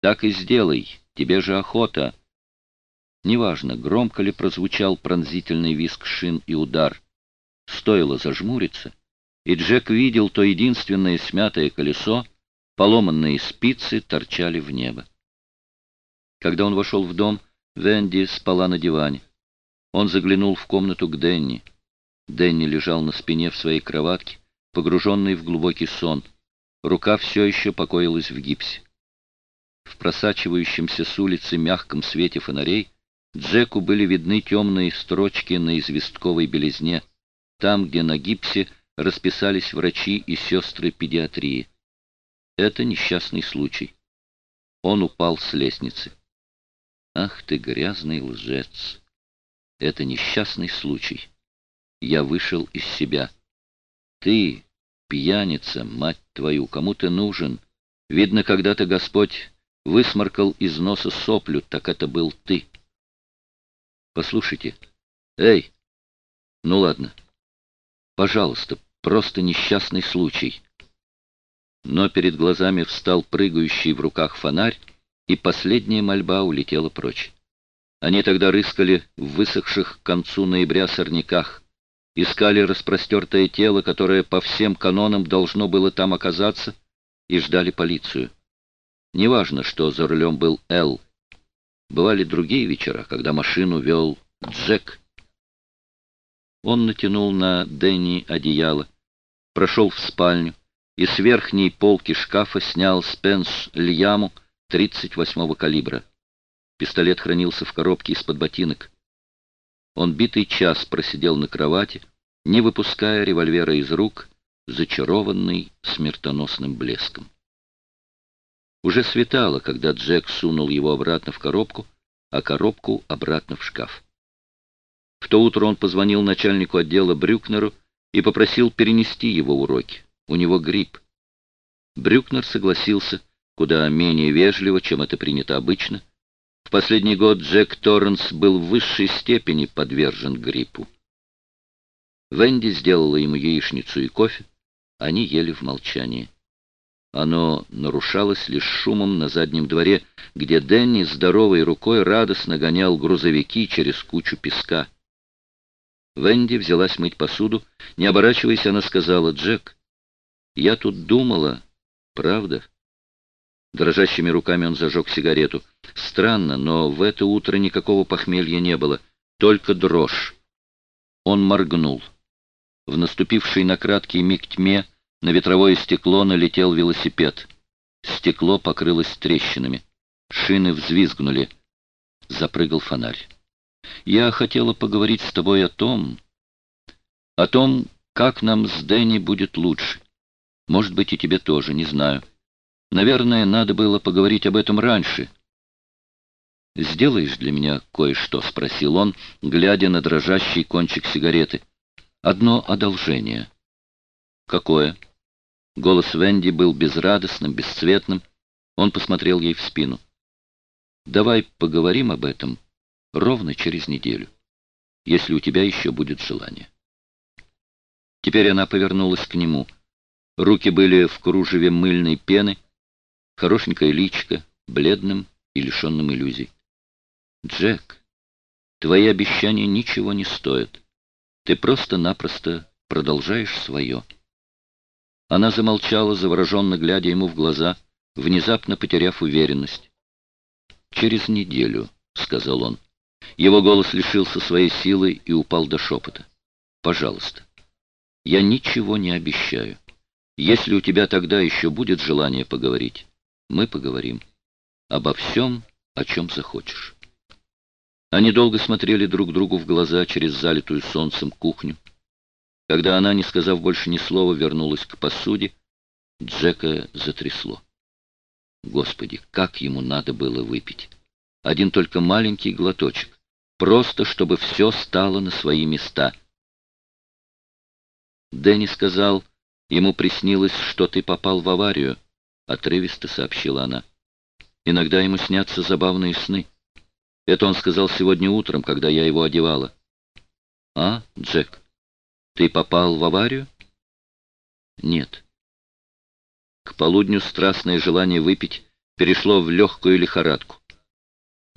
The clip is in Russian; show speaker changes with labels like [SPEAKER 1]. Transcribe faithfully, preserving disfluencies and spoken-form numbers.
[SPEAKER 1] Так и сделай, тебе же охота. Неважно, громко ли прозвучал пронзительный визг шин и удар. Стоило зажмуриться, и Джек видел то единственное смятое колесо, поломанные спицы торчали в небо. Когда он вошел в дом, Венди спала на диване. Он заглянул в комнату к Денни. Денни лежал на спине в своей кроватке, погруженный в глубокий сон. Рука все еще покоилась в гипсе. В просачивающемся с улицы мягком свете фонарей Джеку были видны темные строчки на известковой белизне, там, где на гипсе расписались врачи и сестры педиатрии. Это несчастный случай. Он упал с лестницы. Ах ты, грязный лжец! Это несчастный случай. Я вышел из себя. Ты, пьяница, мать твою, кому ты нужен? Видно, когда-то Господь высморкал из носа соплю, так это был ты. Послушайте. Эй! Ну ладно. Пожалуйста, просто несчастный случай. Но перед глазами встал прыгающий в руках фонарь, и последняя мольба улетела прочь. Они тогда рыскали в высохших к концу ноября сорняках, искали распростертое тело, которое по всем канонам должно было там оказаться, и ждали полицию. Неважно, что за рулем был Эл. Бывали другие вечера, когда машину вел Джек. Он натянул на Дэнни одеяло, прошел в спальню и с верхней полки шкафа снял Спенс Льяму тридцать восьмого калибра. Пистолет хранился в коробке из-под ботинок. Он битый час просидел на кровати, не выпуская револьвера из рук, зачарованный смертоносным блеском. Уже светало, когда Джек сунул его обратно в коробку, а коробку обратно в шкаф. В то утро он позвонил начальнику отдела Брюкнеру и попросил перенести его уроки. У него грипп. Брюкнер согласился, куда менее вежливо, чем это принято обычно. В последний год Джек Торренс был в высшей степени подвержен гриппу. Венди сделала ему яичницу и кофе. Они ели в молчании. Оно нарушалось лишь шумом на заднем дворе, где Дэнни здоровой рукой радостно гонял грузовики через кучу песка. Венди взялась мыть посуду. Не оборачиваясь, она сказала: «Джек, я тут думала, правда?» Дрожащими руками он зажег сигарету. Странно, но в это утро никакого похмелья не было, только дрожь. Он моргнул. В наступившей на краткий миг тьме на ветровое стекло налетел велосипед. Стекло покрылось трещинами. Шины взвизгнули. Запрыгал фонарь. «Я хотела поговорить с тобой о том, о том, как нам с Дэнни будет лучше. Может быть, и тебе тоже, не знаю. Наверное, надо было поговорить об этом раньше». «Сделаешь для меня кое-что?» — спросил он, глядя на дрожащий кончик сигареты. «Одно одолжение». «Какое?» Голос Венди был безрадостным, бесцветным. Он посмотрел ей в спину. «Давай поговорим об этом ровно через неделю, если у тебя еще будет желание». Теперь она повернулась к нему. Руки были в кружеве мыльной пены, хорошенькое личико, бледным и лишенным иллюзий. «Джек, твои обещания ничего не стоят. Ты просто-напросто продолжаешь свое». Она замолчала, завороженно глядя ему в глаза, внезапно потеряв уверенность. «Через неделю», — сказал он. Его голос лишился своей силы и упал до шепота. «Пожалуйста, я ничего не обещаю. Если у тебя тогда еще будет желание поговорить, мы поговорим. Обо всем, о чем захочешь». Они долго смотрели друг другу в глаза через залитую солнцем кухню. Когда она, не сказав больше ни слова, вернулась к посуде, Джека затрясло. Господи, как ему надо было выпить! Один только маленький глоточек, просто чтобы все стало на свои места. Дэнни сказал, ему приснилось, что ты попал в аварию, — отрывисто сообщила она. Иногда ему снятся забавные сны. Это он сказал сегодня утром, когда я его одевала. А, Джек? Ты попал в аварию? Нет. К полудню страстное желание выпить перешло в легкую лихорадку.